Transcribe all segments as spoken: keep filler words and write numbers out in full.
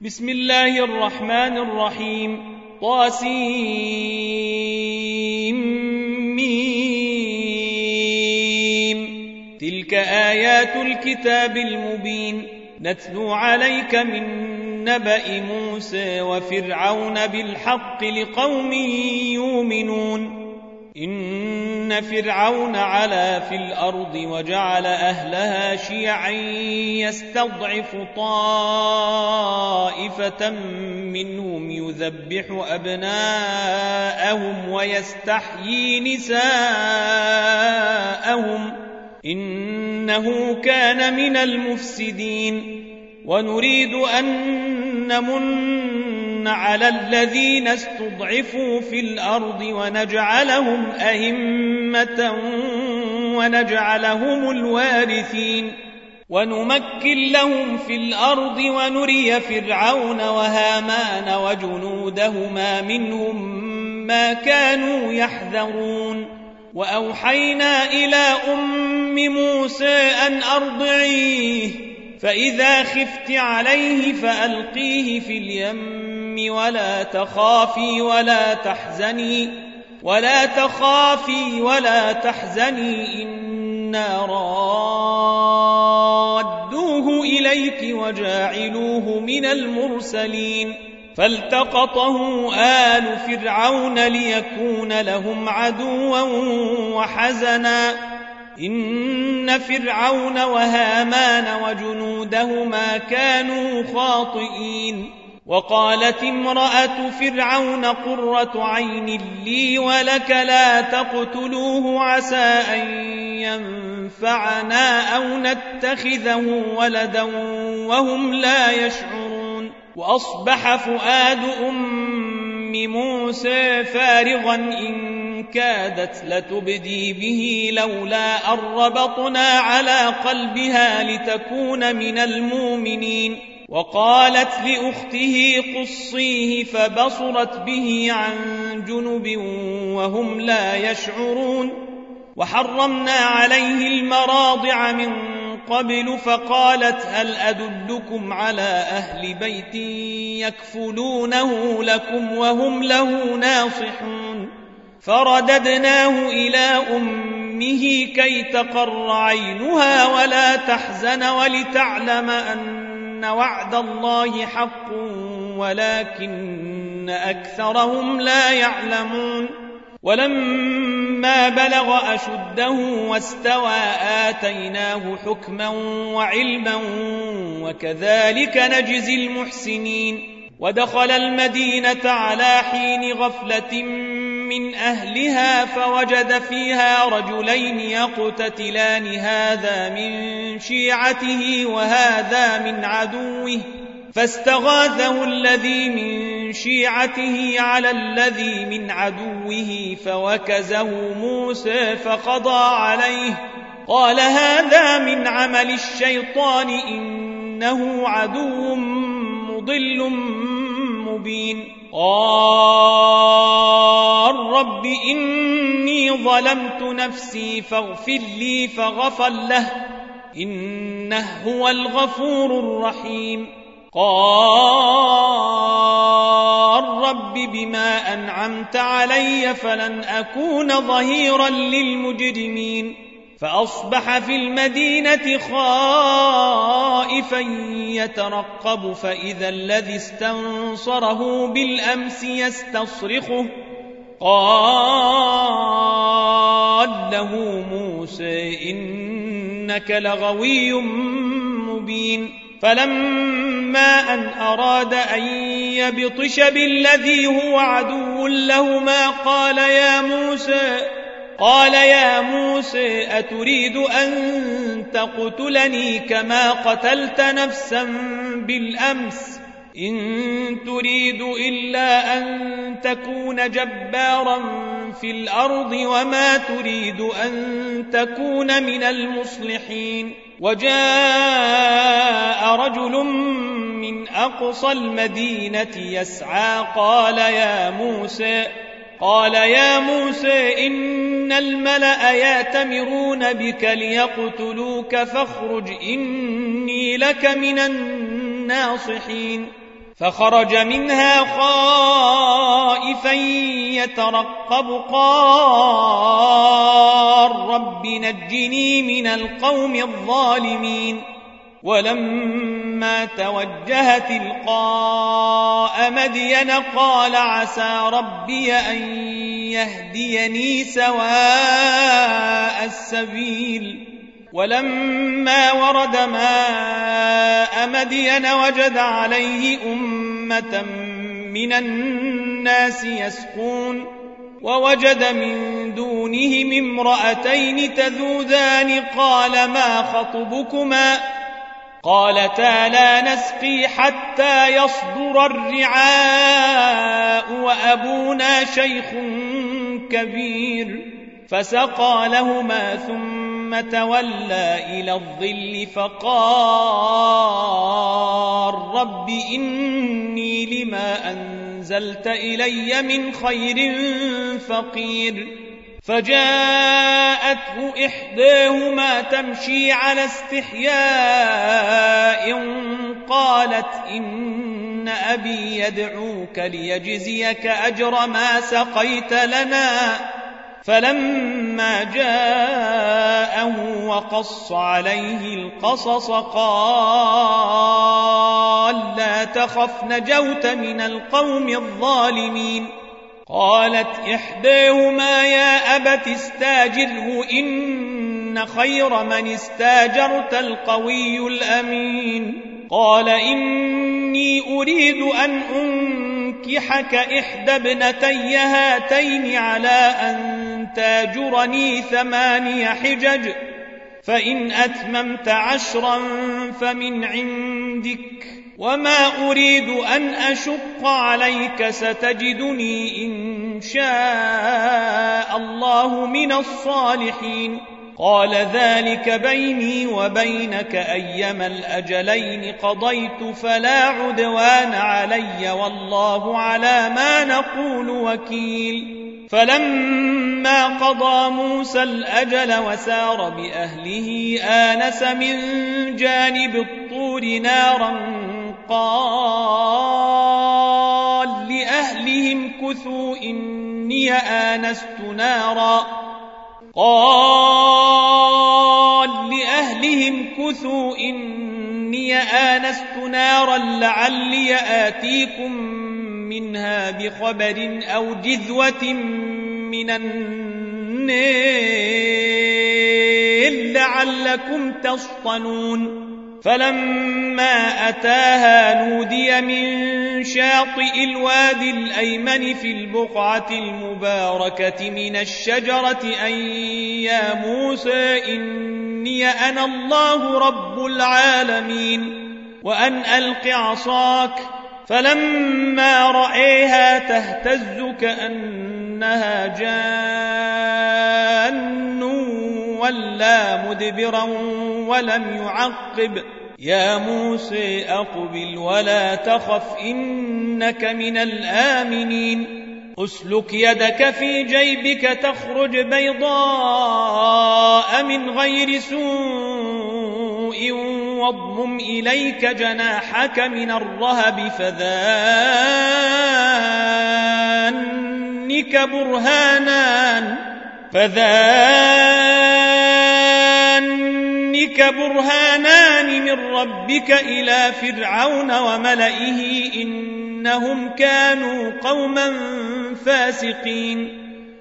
بسم الله الرحمن الرحيم. طاسيم ميم. تلك آيات الكتاب المبين نتلو عليك من نبأ موسى وفرعون بالحق لقوم يؤمنون. إن فرعون علا في الأرض وجعل أهلها شيعا يستضعف طائفة منهم يذبح أبناءهم ويستحيي نساءهم إنه كان من المفسدين. ونريد أن نمن على الذين استضعفوا في الأرض ونجعلهم أئمة ونجعلهم الوارثين ونمكن لهم في الأرض ونري فرعون وهامان وجنودهما منهم ما كانوا يحذرون. وأوحينا إلى أم موسى أن أرضعيه فإذا خفت عليه فألقيه في اليم ولا تخافي ولا تحزني ولا تخافي ولا تحزني إنا رادوه إليك وجاعلوه من المرسلين. فالتقطه آل فرعون ليكون لهم عدوا وحزنا إن فرعون وهامان وجنودهما كانوا خاطئين. وقالت امرأة فرعون قرة عين لي ولك لا تقتلوه عسى أن ينفعنا أو نتخذه ولدا وهم لا يشعرون. وأصبح فؤاد أم موسى فارغا إن كادت لتبدي به لولا أن ربطنا على قلبها لتكون من المؤمنين. وقالت لأخته قصيه فبصرت به عن جنب وهم لا يشعرون. وحرمنا عليه المراضع من قبل فقالت هل أدلكم على أهل بيت يكفلونه لكم وهم له ناصحون. فرددناه إلى أمه كي تقر عينها ولا تحزن ولتعلم أن وعد الله حق ولكن أكثرهم لا يعلمون. ولما بلغ أشده واستوى آتيناه حكما وعلما وكذلك نجزي المحسنين. ودخل المدينة على حين غفلة من أهلها فوجد فيها رجلين يقتتلان هذا من شيعته وهذا من عدوه فاستغاثه الذي من شيعته على الذي من عدوه فوكزه موسى فقضى عليه قال هذا من عمل الشيطان إنه عدو مضل مبين. قال رب إني ظلمت نفسي فاغفر لي فغفر له إنه هو الغفور الرحيم. قال رب بما أنعمت علي فلن أكون ظهيرا للمجرمين. فأصبح في المدينة خائفا يترقب فإذا الذي استنصره بالأمس يستصرخه قال له موسى إنك لغوي مبين. فلما أن أراد أن يبطش بالذي هو عدو لهما قال يا موسى قال يا موسى أتريد أن تقتلني كما قتلت نفسا بالأمس إن تريد إلا أن تكون جبارا في الأرض وما تريد أن تكون من المصلحين. وجاء رجل من أقصى المدينة يسعى قال يا موسى قال يا موسى إن الملأ يأتمرون بك ليقتلوك فاخرج إني لك من الناصحين. فخرج منها خائفا يترقب قال رب نجني من القوم الظالمين ولما توجه تلقاء مدين قال عسى ربي أن يهديني سواء السبيل ولما ورد ماء مدين وجد عليه أمة من الناس يسقون ووجد من دونهم امرأتين تذودان قال ما خطبكما قالتا لا نسقي حتى يصدر الرعاء وأبونا شيخ كبير فسقى لهما ثم تولى إلى الظل فقال رب إني لما أنزلت إلي من خير فقير فجاءته إحداهما تمشي على استحياء قالت إن أبي يدعوك ليجزيك أجر ما سقيت لنا فلما جاءه وقص عليه القصص قال لا تخف نجوت من القوم الظالمين قالت إحداهما يا أبت استاجره إن خير من استاجرت القوي الأمين قال إني أريد أن أنكحك إحدى ابنتي هاتين على أن تاجرني ثماني حجج فإن أتممت عشرا فمن عندك وما أريد أن أشق عليك ستجدني إن شاء الله من الصالحين قال ذلك بيني وبينك أيما الأجلين قضيت فلا عدوان علي والله على ما نقول وكيل فلما قضى موسى الأجل وسار بأهله آنس من جانب الطور نارا قال لأهلهم كثوا إني آنست نارا قال لأهلهم كثوا إني آنست نارا لعلي آتيكم منها بخبر أو جذوة من النار لعلكم تصطلون فلما أتاها نودي من شاطئ الوادي الأيمن في البقعة المباركة من الشجرة أن يا موسى إني أنا الله رب العالمين وأن ألق عصاك فلما رأيها تهتز كأنها جان ولا مدبرا ولم يعقب يا موسى أقبل ولا تخف إنك من الآمنين أسلك يدك في جيبك تخرج بيضاء من غير سوء واضمم إليك جناحك من الرهب فذانك برهانان فذانك برهانان من ربك إلى فرعون وملئه إنهم كانوا قوما فاسقين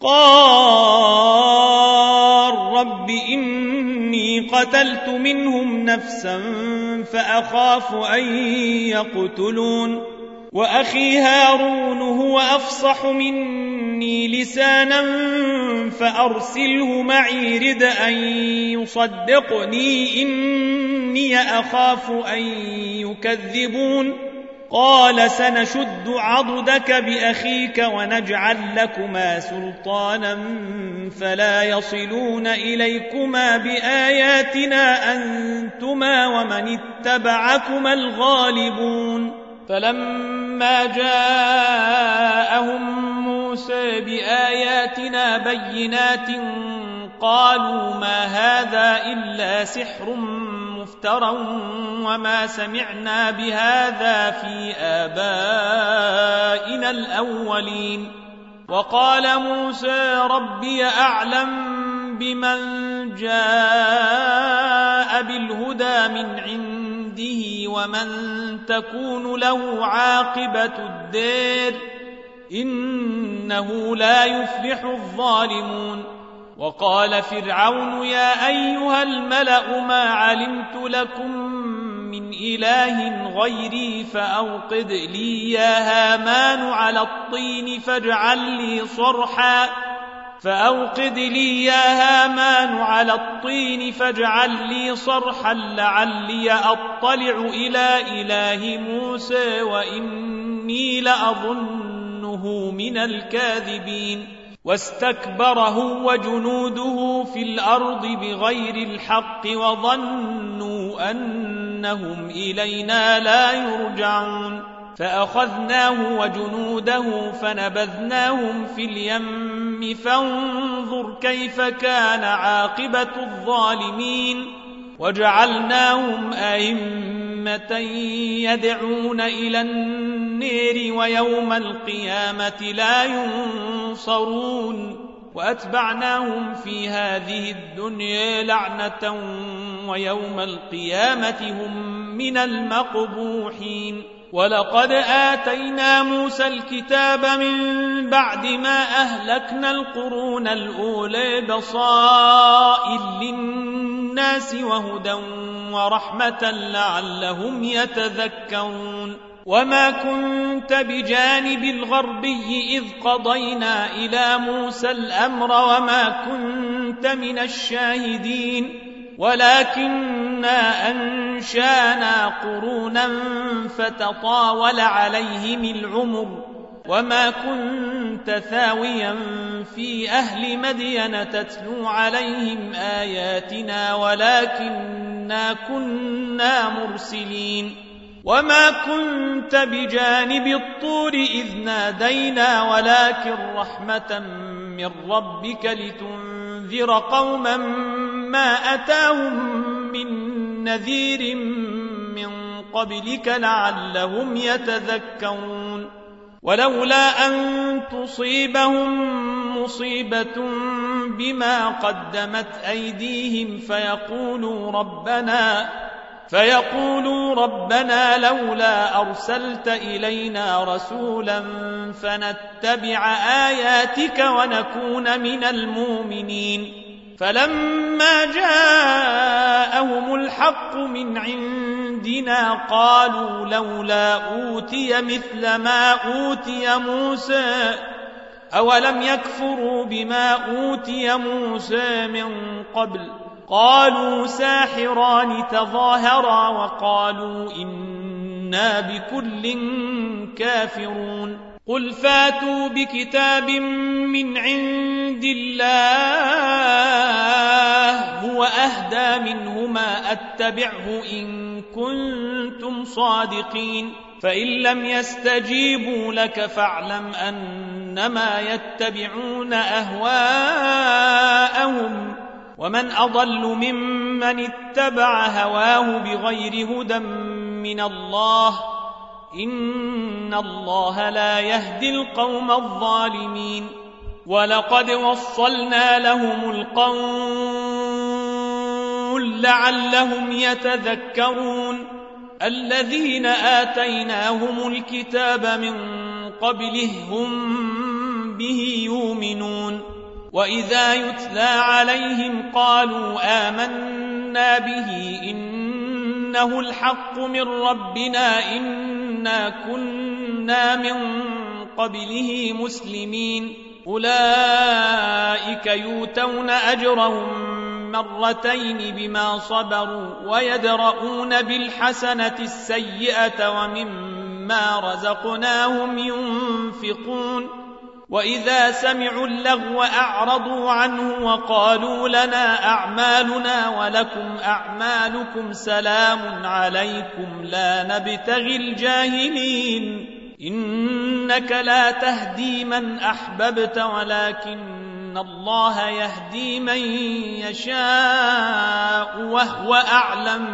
قال رب إني قتلت منهم نفسا فأخاف أن يقتلون وأخي هارون هو أفصح مني لسانا فأرسله معي رد أن يصدقني إني أخاف أن يكذبون قال سنشد عضدك بأخيك ونجعل لكما سلطانا فلا يصلون إليكما بآياتنا أنتما ومن اتبعكما الغالبون فلما جاءهم موسى بآياتنا بينات قالوا ما هذا إلا سحر مفترى وما سمعنا بهذا في آبائنا الأولين. وقال موسى ربي أعلم بمن جاء بالهدى من عنده ومن تكون له عاقبة الدار إنه لا يفلح الظالمون. وقال فرعون يا أيها الملأ ما علمت لكم من إله غيري فأوقد لي يا هامان على الطين فاجعل لي صرحا فأوقد لي يا هامان على الطين فاجعل لي صرحا لعلي أطلع إلى إله موسى وإني لأظنه من الكاذبين. واستكبر هو وجنوده في الأرض بغير الحق وظنوا أنهم إلينا لا يرجعون. فأخذناه وجنوده فنبذناهم في اليم فانظر كيف كان عاقبة الظالمين. وجعلناهم أئمة يدعون إلى النير ويوم القيامة لا ينصرون. وأتبعناهم في هذه الدنيا لعنة ويوم القيامة هم من المقبوحين. ولقد آتينا موسى الكتاب من بعد ما أهلكنا القرون الأولى بصائر للناس وهدى ورحمة لعلهم يتذكرون. وما كنت بجانب الغربي إذ قضينا إلى موسى الأمر وما كنت من الشاهدين ولكننا أنشانا قرونا فتطاول عليهم العمر وما كنت ثاويا في أهل مدين تتلو عليهم آياتنا ولكننا كنا مرسلين. وما كنت بجانب الطور إذ نادينا ولكن رحمة من ربك لتنذر قوما ما أتاهم من نذير من قبلك لعلهم يتذكرون. ولولا أن تصيبهم مصيبة بما قدمت أيديهم فيقولوا ربنا فيقولوا ربنا لولا أرسلت إلينا رسولا فنتبع آياتك ونكون من المؤمنين. فلما جاءهم الحق من عندنا قالوا لولا أوتي مثل ما أوتي موسى أولم يكفروا بما أوتي موسى من قبل قالوا ساحران تظاهرا وقالوا إنا بكل كافرون. قل فاتوا بكتاب من عند الله هو أهدى منهما أتبعه إن كنتم صادقين. فإن لم يستجيبوا لك فاعلم أنما يتبعون أهواءهم ومن أضل ممن اتبع هواه بغير هدى من الله إن الله لا يهدي القوم الظالمين. ولقد وصلنا لهم القول لعلهم يتذكرون. الذين آتيناهم الكتاب من قبله هم به يؤمنون. وإذا يتلى عليهم قالوا آمنا به إنه الحق من ربنا إنا كنا من قبله مسلمين. أولئك يؤتون أجرهم مرتين بما صبروا ويدرؤون بالحسنة السيئة ومما رزقناهم ينفقون. وإذا سمعوا اللغو أعرضوا عنه وقالوا لنا أعمالنا ولكم أعمالكم سلام عليكم لا نبتغي الجاهلين. إنك لا تهدي من أحببت ولكن الله يهدي من يشاء وهو أعلم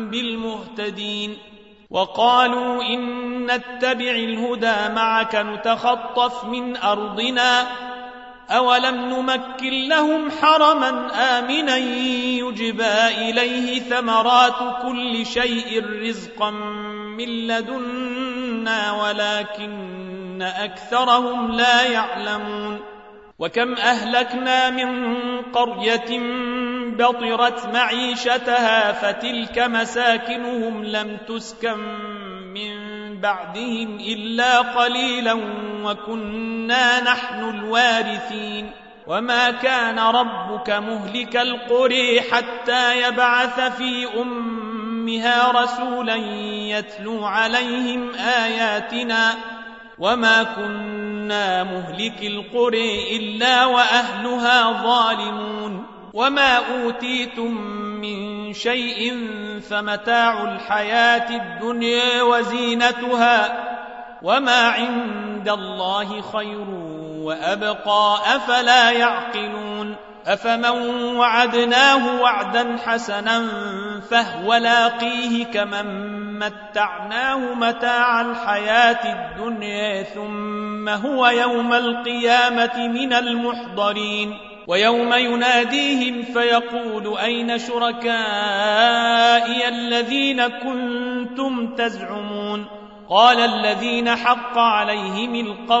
بالمهتدين. وقالوا إن نتبع الهدى معك نتخطف من أرضنا أولم نمكن لهم حرما آمنا يجبى إليه ثمرات كل شيء رزقا من لدنا ولكن أكثرهم لا يعلمون. وكم أهلكنا من قرية بطرت معيشتها فتلك مساكنهم لم تسكن من بعدهم إلا قليلا وكنا نحن الوارثين. وما كان ربك مهلك القرى حتى يبعث في أمها رسولا يتلو عليهم آياتنا وما كنا مهلك القرى إلا وأهلها ظالمون. وما أوتيتم من شيء فمتاع الحياة الدنيا وزينتها وما عند الله خير وأبقى أفلا يعقلون. أفمن وعدناه وعدا حسنا فهو لاقيه كمن متعناه متاع الحياة الدنيا ثم هو يوم القيامة من المحضرين. ويوم يناديهم فيقول أين شركائي الذين كنتم تزعمون قال الذين حق عليهم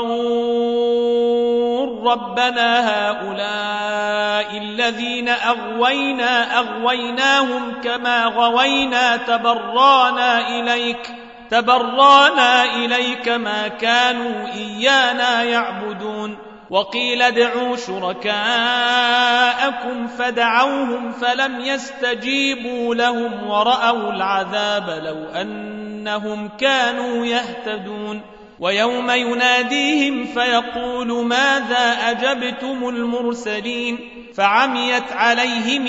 القول ربنا هؤلاء الذين أغوينا أغويناهم كما غوينا تبرانا إليك تبرانا إليك ما كانوا إيانا يعبدون. وقيل ادعوا شركاءكم فدعوهم فلم يستجيبوا لهم ورأوا العذاب لو أنهم كانوا يهتدون. ويوم يناديهم فيقول ماذا أجبتم المرسلين فعميت عليهم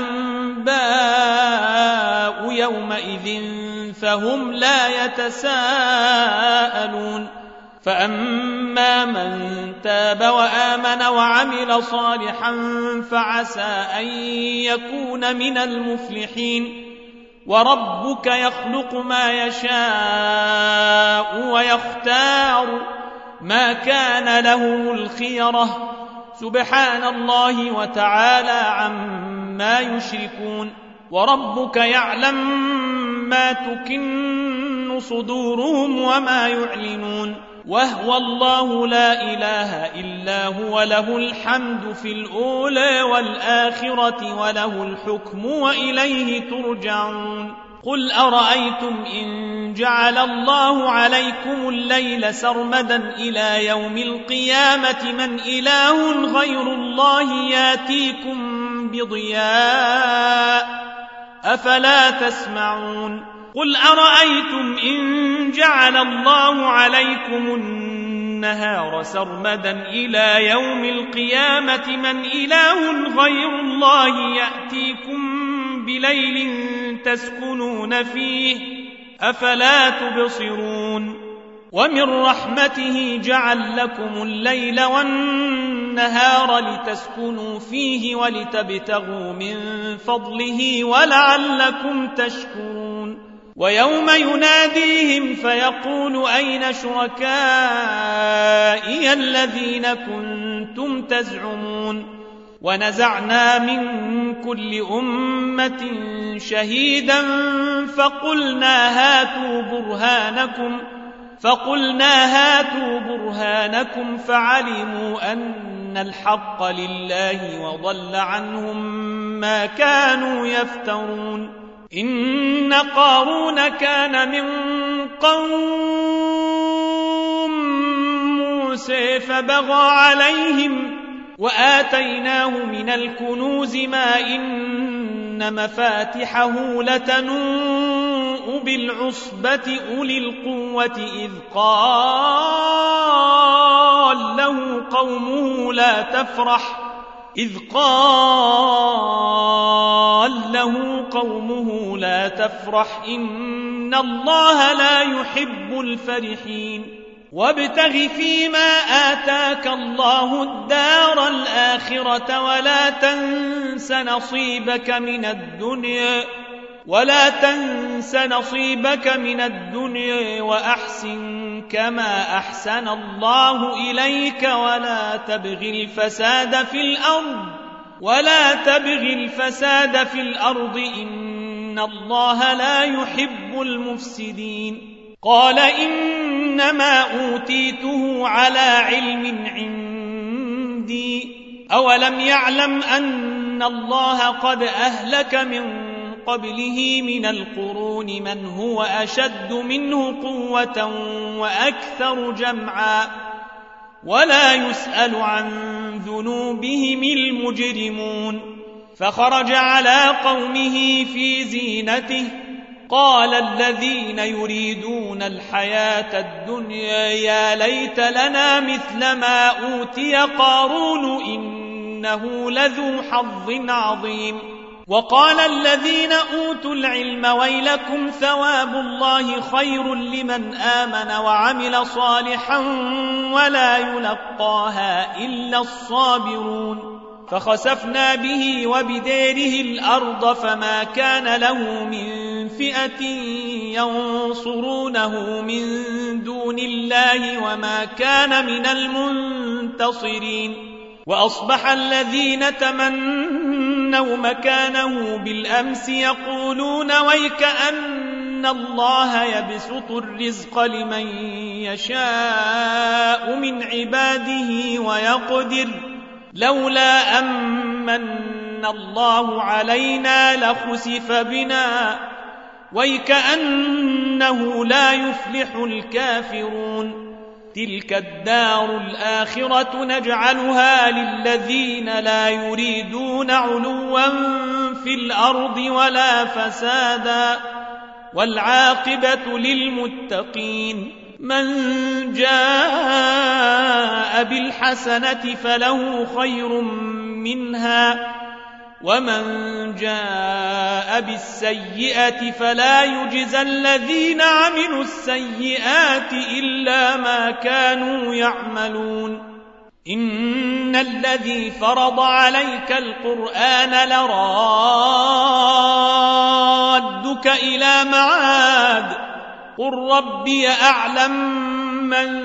الأنباء يومئذ فهم لا يتساءلون. فأما من تاب وآمن وعمل صالحا فعسى أن يكون من المفلحين. وربك يخلق ما يشاء ويختار ما كان لهم الخيرة سبحان الله وتعالى عما يشركون. وربك يعلم ما تكن صدورهم وما يعلنون وهو الله لا إله إلا هو له الحمد في الأولى والآخرة وله الحكم وإليه ترجعون. قل أرأيتم إن جعل الله عليكم الليل سرمدا إلى يوم القيامة من إله غير الله ياتيكم بضياء أفلا تسمعون. قل أرأيتم إن جعل الله عليكم النهار سرمدا إلى يوم القيامة من إله غير الله يأتيكم بليل تسكنون فيه أفلا تبصرون. ومن رحمته جعل لكم الليل والنهار لتسكنوا فيه ولتبتغوا من فضله ولعلكم تشكرون. ويوم يناديهم فيقول أين شركائي الذين كنتم تزعمون ونزعنا من كل أمة شهيدا فقلنا هاتوا برهانكم فقلنا هاتوا برهانكم فعلموا أن الحق لله وضل عنهم ما كانوا يفترون. إن قارون كان من قوم موسى فبغى عليهم وآتيناه من الكنوز ما إن مفاتحه لتنوء بالعصبة أولي القوة إذ قال له قومه لا تفرح إذ قال له قومه لا تفرح إن الله لا يحب الفرحين. وابتغ فيما آتاك الله الدار الآخرة ولا تنس نصيبك من الدنيا ولا تنس نصيبك من الدنيا وأحسن كما أحسن الله إليك ولا تبغي الفساد في الأرض ولا تبغي الفساد في الأرض إن الله لا يحب المفسدين. قال إنما أوتيته على علم عندي أولم يعلم أن الله قد أهلك من قبله من القرون من هو أشد منه قوة وأكثر جمعا ولا يسأل عن ذنوبهم المجرمون. فخرج على قومه في زينته قال الذين يريدون الحياة الدنيا يا ليت لنا مثل ما أوتي قارون إنه لذو حظ عظيم. وقال الذين أوتوا العلم ويلكم ثواب الله خير لمن آمن وعمل صالحا ولا يلقاها إلا الصابرون. فخسفنا به وبداره الأرض فما كان له من فئة ينصرونه من دون الله وما كان من المنتصرين. وأصبح الذين تمنوا مكانه بالأمس يقولون ويكأن الله يبسط الرزق لمن يشاء من عباده ويقدر لولا أمن الله علينا لخسف بنا ويكأنه لا يفلح الكافرون. تلك الدار الآخرة نجعلها للذين لا يريدون علوا في الأرض ولا فسادا والعاقبة للمتقين. من جاء بالحسنة فله خير منها ومن جاء بالسيئة فلا يجزى الذين عملوا السيئات إلا ما كانوا يعملون. إن الذي فرض عليك القرآن لرادك إلى معاد قل ربي أعلم من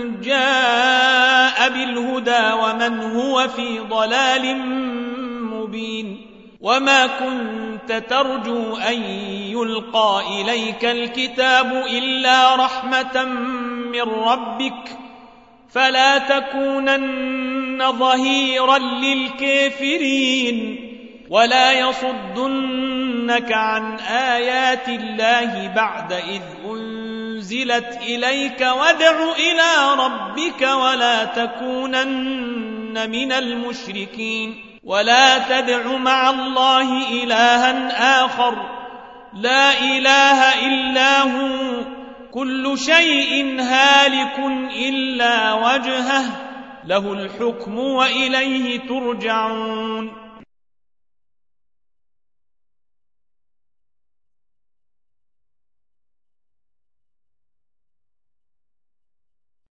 جاء بالهدى ومن هو في ضلال مبين. وما كنت ترجو أن يلقى إليك الكتاب إلا رحمة من ربك فلا تكونن ظهيرا للكافرين ولا يصدنك عن آيات الله بعد إذ أنزلت إليك وادع إلى ربك ولا تكونن من المشركين. ولا تدع مع الله إلها آخر لا إله إلا هو كل شيء هالك إلا وجهه له الحكم وإليه ترجعون.